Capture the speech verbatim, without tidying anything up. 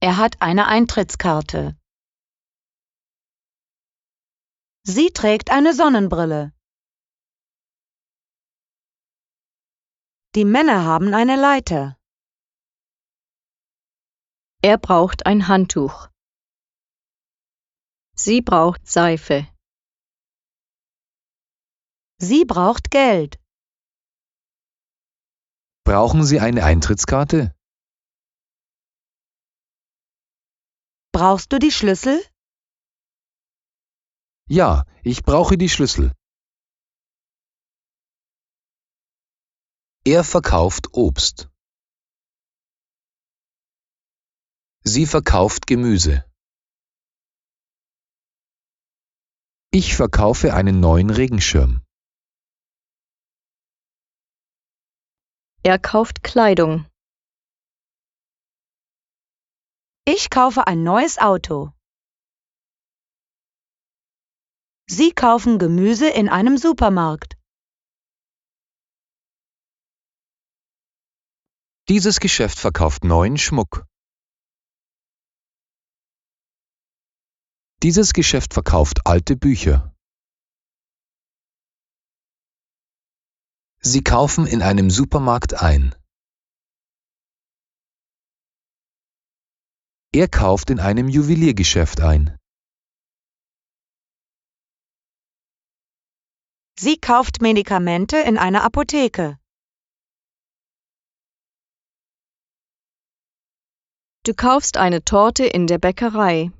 Er hat eine Eintrittskarte. Sie trägt eine Sonnenbrille. Die Männer haben eine Leiter. Er braucht ein Handtuch. Sie braucht Seife. Sie braucht Geld. Brauchen Sie eine Eintrittskarte? Brauchst du die Schlüssel? Ja, ich brauche die Schlüssel. Er verkauft Obst. Sie verkauft Gemüse. Ich verkaufe einen neuen Regenschirm. Er kauft Kleidung. Ich kaufe ein neues Auto. Sie kaufen Gemüse in einem Supermarkt. Dieses Geschäft verkauft neuen Schmuck. Dieses Geschäft verkauft alte Bücher. Sie kaufen in einem Supermarkt ein. Er kauft in einem Juweliergeschäft ein. Sie kauft Medikamente in einer Apotheke. Du kaufst eine Torte in der Bäckerei.